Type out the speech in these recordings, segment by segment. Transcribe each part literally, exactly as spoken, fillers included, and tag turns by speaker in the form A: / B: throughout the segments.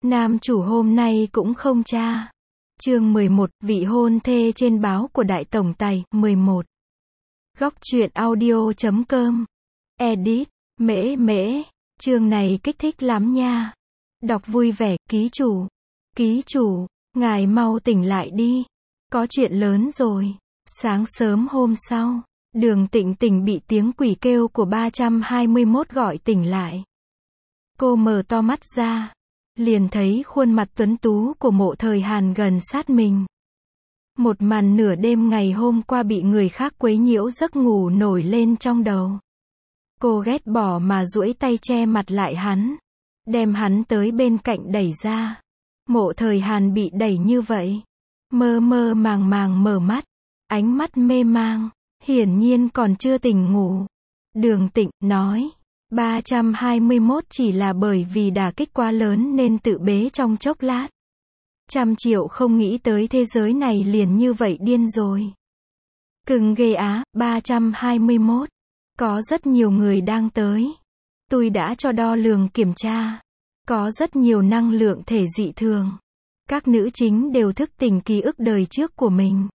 A: Nam chủ hôm nay cũng không tra. Chương mười một, vị hôn thê trên báo của Đại Tổng Tài, mười một. Góc truyện audio chấm com. Edit, mễ mễ, chương này kích thích lắm nha. Đọc vui vẻ, ký chủ. Ký chủ, ngài mau tỉnh lại đi. Có chuyện lớn rồi. Sáng sớm hôm sau, Đường Tịnh Tịnh bị tiếng quỷ kêu của ba trăm hai mươi mốt gọi tỉnh lại. Cô mở to mắt ra, liền thấy khuôn mặt tuấn tú của Mộ Thời Hàn gần sát mình. Một màn nửa đêm ngày hôm qua bị người khác quấy nhiễu giấc ngủ nổi lên trong đầu. Cô ghét bỏ mà duỗi tay che mặt lại hắn, đem hắn tới bên cạnh đẩy ra. Mộ Thời Hàn bị đẩy như vậy, mơ mơ màng màng mở mắt, ánh mắt mê mang, hiển nhiên còn chưa tỉnh ngủ. Đường Tịnh nói, ba trăm hai mươi mốt chỉ là bởi vì đả kích quá lớn nên tự bế trong chốc lát. Trăm triệu không nghĩ tới thế giới này liền như vậy điên rồi. Cưng ghê á, ba trăm hai mươi mốt. Có rất nhiều người đang tới. Tôi đã cho đo lường kiểm tra. Có rất nhiều năng lượng thể dị thường. Các nữ chính đều thức tỉnh ký ức đời trước của mình.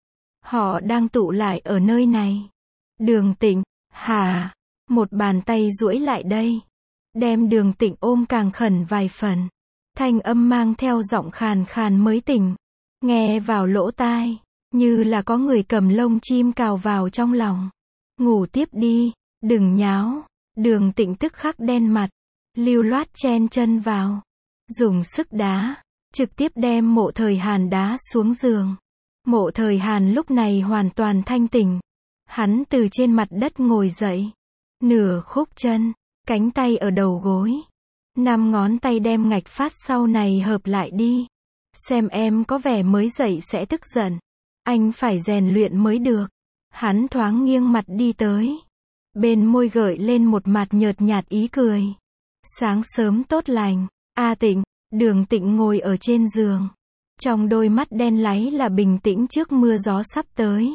A: Họ đang tụ lại ở nơi này. Đường Tịnh, hả? Một bàn tay duỗi lại đây, đem Đường Tịnh ôm càng khẩn vài phần. Thanh âm mang theo giọng khàn khàn mới tỉnh, nghe vào lỗ tai, như là có người cầm lông chim cào vào trong lòng. Ngủ tiếp đi, đừng nháo. Đường Tịnh tức khắc đen mặt, lưu loát chen chân vào, dùng sức đá, trực tiếp đem Mộ Thời Hàn đá xuống giường. Mộ Thời Hàn lúc này hoàn toàn thanh tỉnh. Hắn từ trên mặt đất ngồi dậy, nửa khúc chân, cánh tay ở đầu gối, năm ngón tay đem ngạch phát sau này hợp lại đi. Xem em có vẻ mới dậy sẽ tức giận. Anh phải rèn luyện mới được. Hắn thoáng nghiêng mặt đi tới. Bên môi gợi lên một mặt nhợt nhạt ý cười. Sáng sớm tốt lành. A Tịnh. Đường Tịnh ngồi ở trên giường. Trong đôi mắt đen láy là bình tĩnh trước mưa gió sắp tới.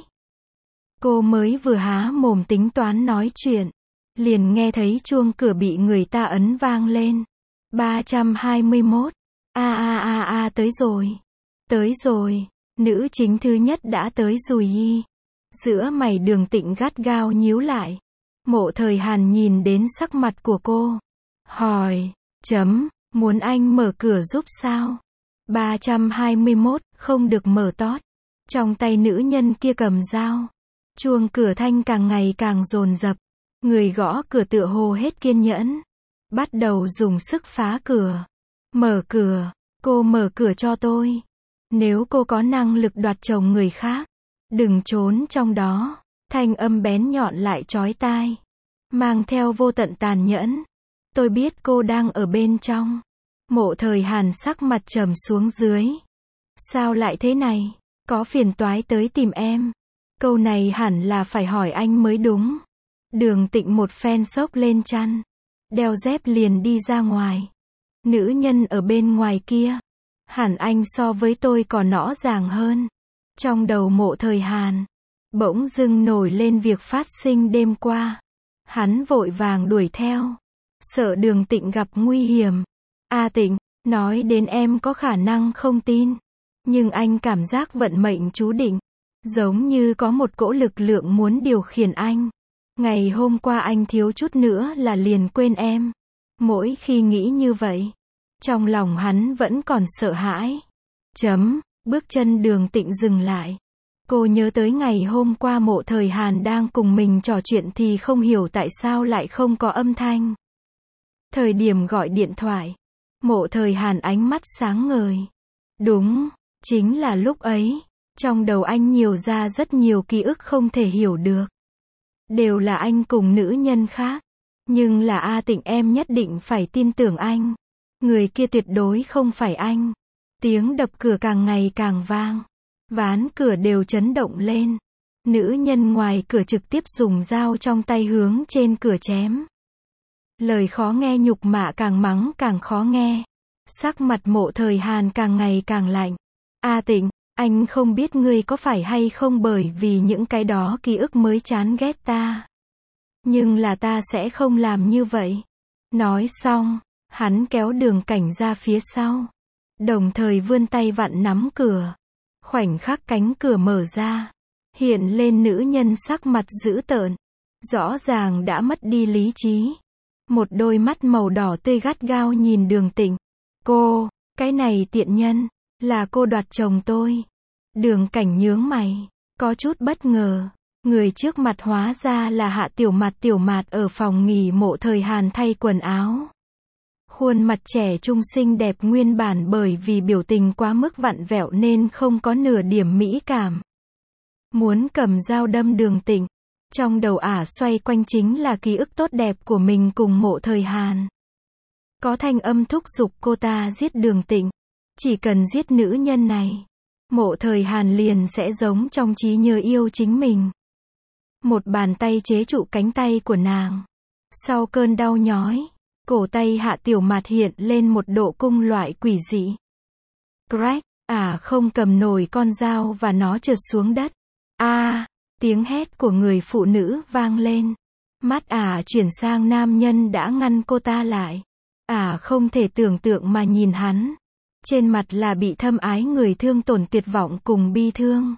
A: Cô mới vừa há mồm tính toán nói chuyện, liền nghe thấy chuông cửa bị người ta ấn vang lên. ba trăm hai mươi mốt. A a a a tới rồi. Tới rồi. Nữ chính thứ nhất đã tới rồi y. Giữa mày Đường Tịnh gắt gao nhíu lại. Mộ Thời Hàn nhìn đến sắc mặt của cô. Hỏi. Chấm. Muốn anh mở cửa giúp sao? ba trăm hai mươi mốt. Không được mở tót. Trong tay nữ nhân kia cầm dao. Chuông cửa thanh càng ngày càng dồn dập. Người gõ cửa tựa hồ hết kiên nhẫn. Bắt đầu dùng sức phá cửa. Mở cửa. Cô mở cửa cho tôi. Nếu cô có năng lực đoạt chồng người khác, đừng trốn trong đó. Thanh âm bén nhọn lại chói tai, mang theo vô tận tàn nhẫn. Tôi biết cô đang ở bên trong. Mộ Thời Hàn sắc mặt trầm xuống dưới. Sao lại thế này? Có phiền toái tới tìm em. Câu này hẳn là phải hỏi anh mới đúng. Đường Tịnh một phen xốc lên chăn, đeo dép liền đi ra ngoài. Nữ nhân ở bên ngoài kia, hẳn anh so với tôi còn rõ ràng hơn. Trong đầu Mộ Thời Hàn bỗng dưng nổi lên việc phát sinh đêm qua. Hắn vội vàng đuổi theo, sợ Đường Tịnh gặp nguy hiểm. A Tịnh, nói đến em có khả năng không tin, nhưng anh cảm giác vận mệnh chú định. Giống như có một cỗ lực lượng muốn điều khiển anh. Ngày hôm qua anh thiếu chút nữa là liền quên em. Mỗi khi nghĩ như vậy, trong lòng hắn vẫn còn sợ hãi. Chấm. Bước chân Đường Tịnh dừng lại. Cô nhớ tới ngày hôm qua Mộ Thời Hàn đang cùng mình trò chuyện thì không hiểu tại sao lại không có âm thanh. Thời điểm gọi điện thoại, Mộ Thời Hàn ánh mắt sáng ngời. Đúng, chính là lúc ấy. Trong đầu anh nhiều ra rất nhiều ký ức không thể hiểu được. Đều là anh cùng nữ nhân khác. Nhưng là A Tịnh, em nhất định phải tin tưởng anh. Người kia tuyệt đối không phải anh. Tiếng đập cửa càng ngày càng vang. Ván cửa đều chấn động lên. Nữ nhân ngoài cửa trực tiếp dùng dao trong tay hướng trên cửa chém. Lời khó nghe nhục mạ càng mắng càng khó nghe. Sắc mặt Mộ Thời Hàn càng ngày càng lạnh. A Tịnh, anh không biết ngươi có phải hay không bởi vì những cái đó ký ức mới chán ghét ta. Nhưng là ta sẽ không làm như vậy. Nói xong, Hắn kéo Đường Cảnh ra phía sau, đồng thời vươn tay vặn nắm cửa. Khoảnh khắc cánh cửa mở ra, hiện lên nữ nhân sắc mặt dữ tợn, rõ ràng đã mất đi lý trí. Một đôi mắt màu đỏ tươi gắt gao nhìn Đường Tịnh. Cô, cái này tiện nhân, là cô đoạt chồng tôi. Đường Cảnh nhướng mày, có chút bất ngờ. Người trước mặt hóa ra là Hạ Tiểu Mạt. Tiểu Mạt ở phòng nghỉ Mộ Thời Hàn thay quần áo. Khuôn mặt trẻ trung xinh đẹp nguyên bản bởi vì biểu tình quá mức vặn vẹo nên không có nửa điểm mỹ cảm. Muốn cầm dao đâm Đường Tịnh. Trong đầu ả xoay quanh chính là ký ức tốt đẹp của mình cùng Mộ Thời Hàn. Có thanh âm thúc giục cô ta giết Đường Tịnh. Chỉ cần giết nữ nhân này, Mộ Thời Hàn liền sẽ giống trong trí nhớ yêu chính mình. Một bàn tay chế trụ cánh tay của nàng. Sau cơn đau nhói, cổ tay Hạ Tiểu Mạt hiện lên một độ cung loại quỷ dị. Crack, ả không cầm nổi con dao và nó trượt xuống đất. A, à, tiếng hét của người phụ nữ vang lên. Mắt ả chuyển sang nam nhân đã ngăn cô ta lại. Ả không thể tưởng tượng mà nhìn hắn. Trên mặt là bị thâm ái người thương tổn, tuyệt vọng cùng bi thương.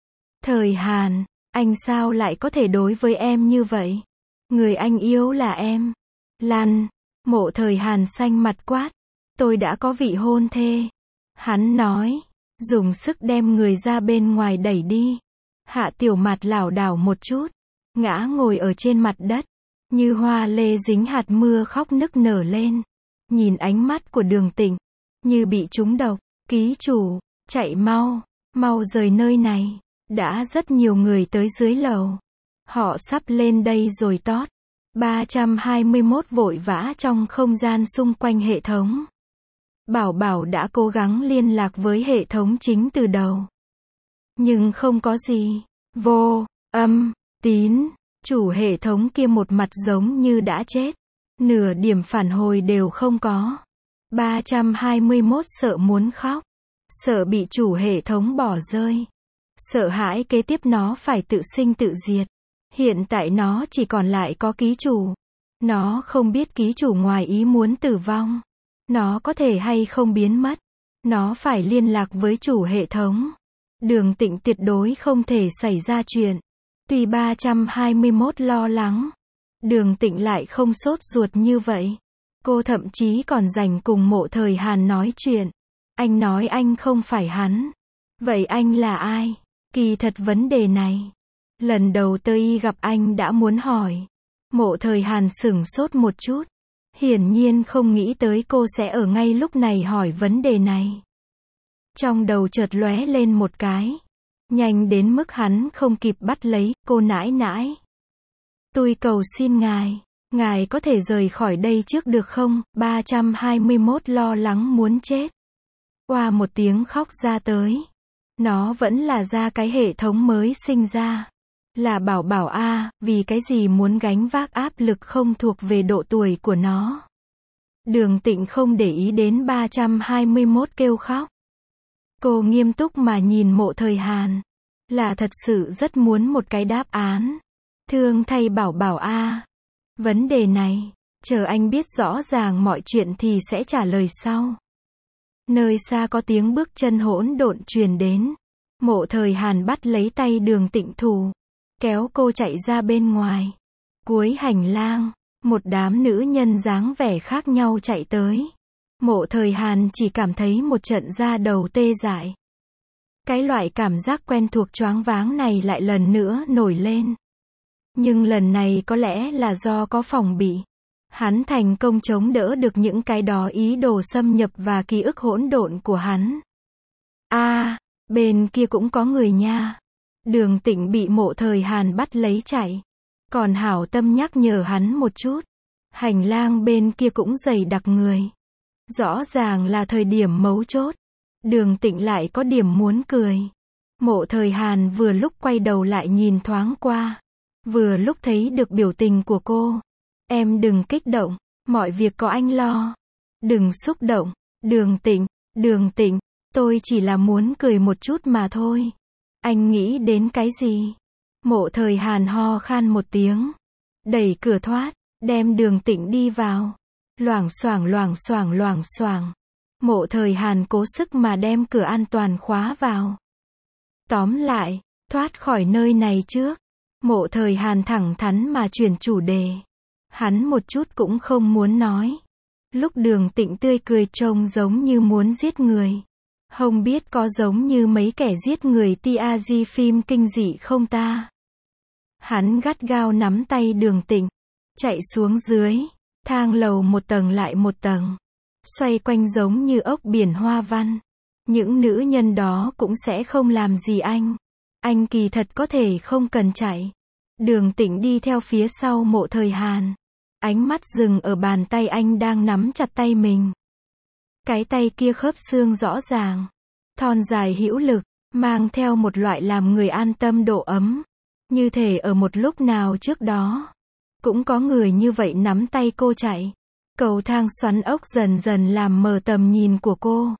A: Thời Hàn, anh sao lại có thể đối với em như vậy? Người anh yêu là em. Lăn. Mộ Thời Hàn xanh mặt quát. Tôi đã có vị hôn thê. Hắn nói, dùng sức đem người ra bên ngoài đẩy đi. Hạ Tiểu Mạt lảo đảo một chút, ngã ngồi ở trên mặt đất, như hoa lê dính hạt mưa khóc nức nở lên. Nhìn ánh mắt của Đường Tịnh, như bị trúng độc. Ký chủ, chạy mau, mau rời nơi này. Đã rất nhiều người tới dưới lầu. Họ sắp lên đây rồi tót. ba trăm hai mươi mốt vội vã trong không gian xung quanh hệ thống. Bảo Bảo đã cố gắng liên lạc với hệ thống chính từ đầu. Nhưng không có gì. Vô, âm, tín. Chủ hệ thống kia một mặt giống như đã chết. Nửa điểm phản hồi đều không có. ba trăm hai mươi mốt sợ muốn khóc. Sợ bị chủ hệ thống bỏ rơi. Sợ hãi kế tiếp nó phải tự sinh tự diệt. Hiện tại nó chỉ còn lại có ký chủ. Nó không biết ký chủ ngoài ý muốn tử vong. Nó có thể hay không biến mất. Nó phải liên lạc với chủ hệ thống. Đường Tịnh tuyệt đối không thể xảy ra chuyện. Tuy ba trăm hai mươi mốt lo lắng, Đường Tịnh lại không sốt ruột như vậy. Cô thậm chí còn dành cùng Mộ Thời Hàn nói chuyện. Anh nói anh không phải hắn. Vậy anh là ai? Kỳ thật vấn đề này, lần đầu tôi gặp anh đã muốn hỏi. Mộ Thời Hàn sửng sốt một chút. Hiển nhiên không nghĩ tới cô sẽ ở ngay lúc này hỏi vấn đề này. Trong đầu chợt lóe lên một cái. Nhanh đến mức hắn không kịp bắt lấy. Cô nãi nãi, tôi cầu xin ngài, ngài có thể rời khỏi đây trước được không? ba trăm hai mươi mốt lo lắng muốn chết. Oa một tiếng khóc ra tới. Nó vẫn là ra cái hệ thống mới sinh ra. Là Bảo Bảo a, vì cái gì muốn gánh vác áp lực không thuộc về độ tuổi của nó. Đường Tịnh không để ý đến ba trăm hai mươi mốt kêu khóc. Cô nghiêm túc mà nhìn Mộ Thời Hàn. Là thật sự rất muốn một cái đáp án. Thương thay Bảo Bảo a. Vấn đề này, chờ anh biết rõ ràng mọi chuyện thì sẽ trả lời sau. Nơi xa có tiếng bước chân hỗn độn truyền đến. Mộ Thời Hàn bắt lấy tay Đường Tịnh thủ, kéo cô chạy ra bên ngoài. Cuối hành lang, một đám nữ nhân dáng vẻ khác nhau chạy tới. Mộ Thời Hàn chỉ cảm thấy một trận da đầu tê dại. Cái loại cảm giác quen thuộc choáng váng này lại lần nữa nổi lên. Nhưng lần này có lẽ là do có phòng bị. Hắn thành công chống đỡ được những cái đó ý đồ xâm nhập và ký ức hỗn độn của hắn. A, à, bên kia cũng có người nha. Đường Tịnh bị Mộ Thời Hàn bắt lấy chạy. Còn hảo tâm nhắc nhở hắn một chút. Hành lang bên kia cũng dày đặc người. Rõ ràng là thời điểm mấu chốt. Đường Tịnh lại có điểm muốn cười. Mộ Thời Hàn vừa lúc quay đầu lại nhìn thoáng qua. Vừa lúc thấy được biểu tình của cô. Em đừng kích động. Mọi việc có anh lo. Đừng xúc động. Đường Tịnh, Đường Tịnh, tôi chỉ là muốn cười một chút mà thôi. Anh nghĩ đến cái gì? Mộ Thời Hàn ho khan một tiếng. Đẩy cửa thoát, đem Đường Tịnh đi vào. Loảng xoảng loảng xoảng loảng xoảng. Mộ Thời Hàn cố sức mà đem cửa an toàn khóa vào. Tóm lại, thoát khỏi nơi này trước. Mộ Thời Hàn thẳng thắn mà chuyển chủ đề. Hắn một chút cũng không muốn nói. Lúc Đường Tịnh tươi cười trông giống như muốn giết người. Không biết có giống như mấy kẻ giết người tia di phim kinh dị không ta? Hắn gắt gao nắm tay Đường Tịnh. Chạy xuống dưới. Thang lầu một tầng lại một tầng. Xoay quanh giống như ốc biển hoa văn. Những nữ nhân đó cũng sẽ không làm gì anh. Anh kỳ thật có thể không cần chạy. Đường Tịnh đi theo phía sau Mộ Thời Hàn. Ánh mắt dừng ở bàn tay anh đang nắm chặt tay mình. Cái tay kia khớp xương rõ ràng. Thon dài hữu lực. Mang theo một loại làm người an tâm độ ấm. Như thể ở một lúc nào trước đó. Cũng có người như vậy nắm tay cô chạy. Cầu thang xoắn ốc dần dần làm mờ tầm nhìn của cô.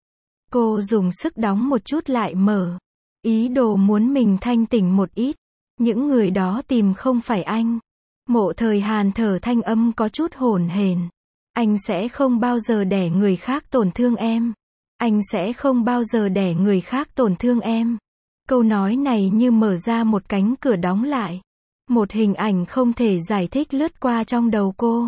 A: Cô dùng sức đóng một chút lại mở. Ý đồ muốn mình thanh tỉnh một ít. Những người đó tìm không phải anh. Mộ Thời Hàn thở thanh âm có chút hổn hển. Anh sẽ không bao giờ để người khác tổn thương em. Anh sẽ không bao giờ để người khác tổn thương em. Câu nói này như mở ra một cánh cửa đóng lại. Một hình ảnh không thể giải thích lướt qua trong đầu cô.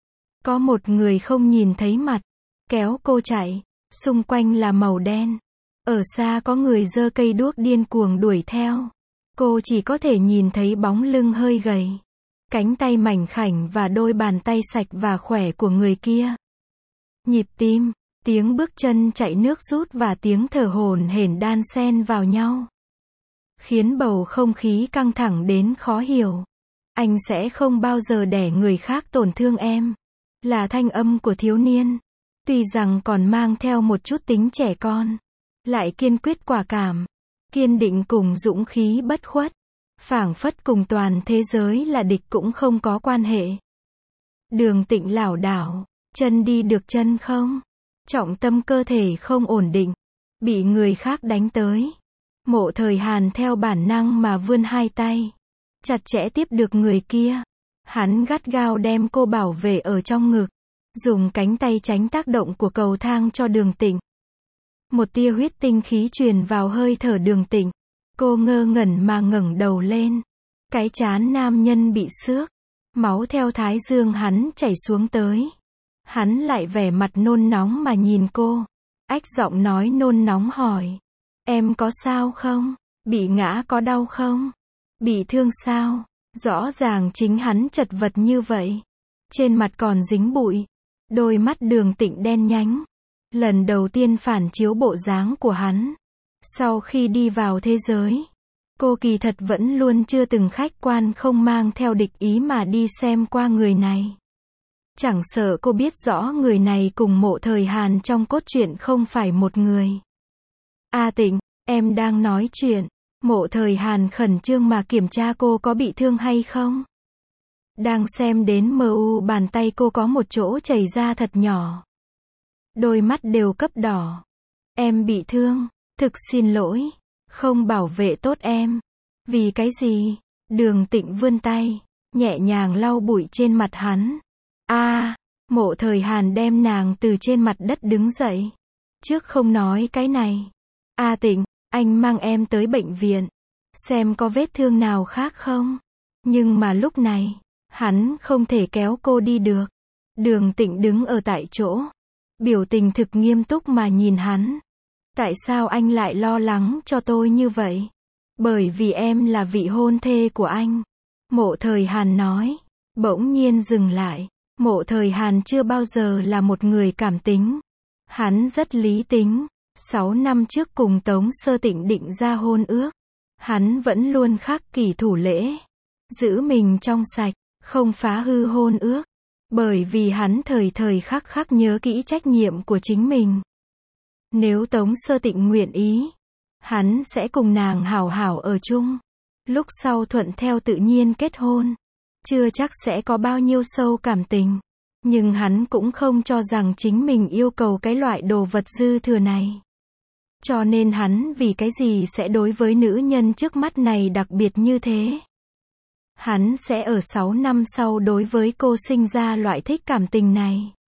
A: Có một người không nhìn thấy mặt. Kéo cô chạy. Xung quanh là màu đen. Ở xa có người giơ cây đuốc điên cuồng đuổi theo. Cô chỉ có thể nhìn thấy bóng lưng hơi gầy. Cánh tay mảnh khảnh và đôi bàn tay sạch và khỏe của người kia. Nhịp tim, tiếng bước chân chạy nước rút và tiếng thở hổn hển đan xen vào nhau. Khiến bầu không khí căng thẳng đến khó hiểu. Anh sẽ không bao giờ để người khác tổn thương em. Là thanh âm của thiếu niên. Tuy rằng còn mang theo một chút tính trẻ con. Lại kiên quyết quả cảm. Kiên định cùng dũng khí bất khuất. Phảng phất cùng toàn thế giới là địch cũng không có quan hệ. Đường Tịnh lảo đảo. Chân đi được chân không? Trọng tâm cơ thể không ổn định. Bị người khác đánh tới. Mộ Thời Hàn theo bản năng mà vươn hai tay. Chặt chẽ tiếp được người kia. Hắn gắt gao đem cô bảo vệ ở trong ngực. Dùng cánh tay tránh tác động của cầu thang cho Đường Tịnh. Một tia huyết tinh khí truyền vào hơi thở Đường Tịnh. Cô ngơ ngẩn mà ngẩng đầu lên. Cái trán nam nhân bị xước. Máu theo thái dương hắn chảy xuống tới. Hắn lại vẻ mặt nôn nóng mà nhìn cô. Ách giọng nói nôn nóng hỏi. Em có sao không? Bị ngã có đau không? Bị thương sao? Rõ ràng chính hắn chật vật như vậy. Trên mặt còn dính bụi. Đôi mắt Đường Tịnh đen nhánh. Lần đầu tiên phản chiếu bộ dáng của hắn. Sau khi đi vào thế giới. Cô kỳ thật vẫn luôn chưa từng khách quan không mang theo địch ý mà đi xem qua người này. Chẳng sợ cô biết rõ người này cùng Mộ Thời Hàn trong cốt truyện không phải một người. A Tịnh, em đang nói chuyện. Mộ Thời Hàn khẩn trương mà kiểm tra cô có bị thương hay không. Đang xem đến mờ u bàn tay cô có một chỗ chảy ra thật nhỏ. Đôi mắt đều cấp đỏ. Em bị thương, thực xin lỗi. Không bảo vệ tốt em. Vì cái gì? Đường Tịnh vươn tay, nhẹ nhàng lau bụi trên mặt hắn. A, à, Mộ Thời Hàn đem nàng từ trên mặt đất đứng dậy. Trước không nói cái này. A Tịnh, anh mang em tới bệnh viện. Xem có vết thương nào khác không? Nhưng mà lúc này, hắn không thể kéo cô đi được. Đường Tịnh đứng ở tại chỗ. Biểu tình thực nghiêm túc mà nhìn hắn. Tại sao anh lại lo lắng cho tôi như vậy? Bởi vì em là vị hôn thê của anh. Mộ Thời Hàn nói. Bỗng nhiên dừng lại. Mộ Thời Hàn chưa bao giờ là một người cảm tính. Hắn rất lý tính. Sáu năm trước cùng Tống Sơ Tịnh định ra hôn ước. Hắn vẫn luôn khắc kỷ thủ lễ. Giữ mình trong sạch, không phá hư hôn ước. Bởi vì hắn thời thời khắc khắc nhớ kỹ trách nhiệm của chính mình. Nếu Tống Sơ Tịnh nguyện ý, hắn sẽ cùng nàng hảo hảo ở chung. Lúc sau thuận theo tự nhiên kết hôn. Chưa chắc sẽ có bao nhiêu sâu cảm tình. Nhưng hắn cũng không cho rằng chính mình yêu cầu cái loại đồ vật dư thừa này. Cho nên hắn vì cái gì sẽ đối với nữ nhân trước mắt này đặc biệt như thế. Hắn sẽ ở sáu năm sau đối với cô sinh ra loại thích cảm tình này.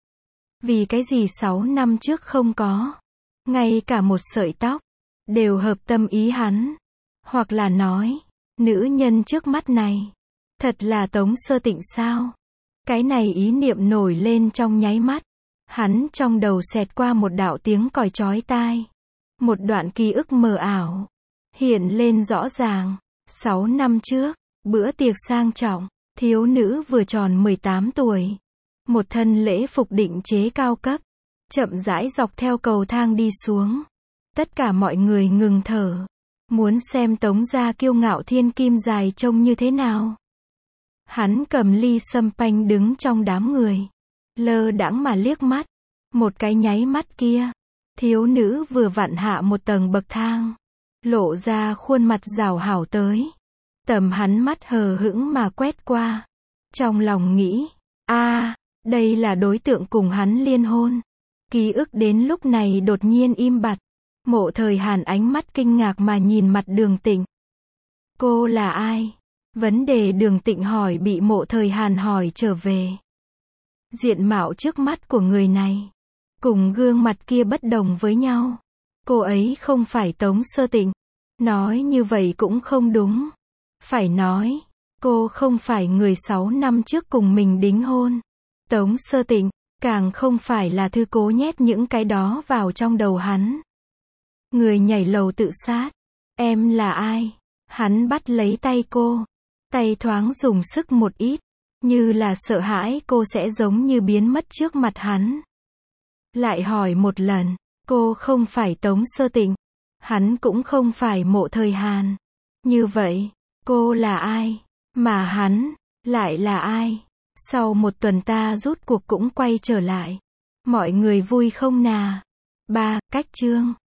A: Vì cái gì sáu năm trước không có. Ngay cả một sợi tóc, đều hợp tâm ý hắn. Hoặc là nói, nữ nhân trước mắt này, thật là Tống Sơ Tịnh sao? Cái này ý niệm nổi lên trong nháy mắt. Hắn trong đầu xẹt qua một đạo tiếng còi chói tai. Một đoạn ký ức mờ ảo. Hiện lên rõ ràng. Sáu năm trước, bữa tiệc sang trọng, thiếu nữ vừa tròn mười tám tuổi. Một thân lễ phục định chế cao cấp. Chậm rãi dọc theo cầu thang đi xuống. Tất cả mọi người ngừng thở. Muốn xem Tống gia kiêu ngạo thiên kim dài trông như thế nào. Hắn cầm ly sâm panh đứng trong đám người. Lơ đãng mà liếc mắt. Một cái nháy mắt kia. Thiếu nữ vừa vặn hạ một tầng bậc thang. Lộ ra khuôn mặt rào hảo tới. Tầm hắn mắt hờ hững mà quét qua. Trong lòng nghĩ. a đây là đối tượng cùng hắn liên hôn. Ký ức đến lúc này đột nhiên im bặt. Mộ Thời Hàn ánh mắt kinh ngạc mà nhìn mặt Đường Tịnh. Cô là ai? Vấn đề Đường Tịnh hỏi bị Mộ Thời Hàn hỏi trở về. Diện mạo trước mắt của người này, cùng gương mặt kia bất đồng với nhau. Cô ấy không phải Tống Sơ Tịnh. Nói như vậy cũng không đúng. Phải nói, cô không phải người sáu năm trước cùng mình đính hôn. Tống Sơ Tịnh, càng không phải là thư cố nhét những cái đó vào trong đầu hắn. Người nhảy lầu tự sát. Em là ai? Hắn bắt lấy tay cô. Tay thoáng dùng sức một ít. Như là sợ hãi cô sẽ giống như biến mất trước mặt hắn. Lại hỏi một lần. Cô không phải Tống Sơ Tịnh. Hắn cũng không phải Mộ Thời Hàn. Như vậy, cô là ai? Mà hắn, lại là ai? Sau một tuần ta rút cuộc cũng quay trở lại. Mọi người vui không nà? Ba, cách chương.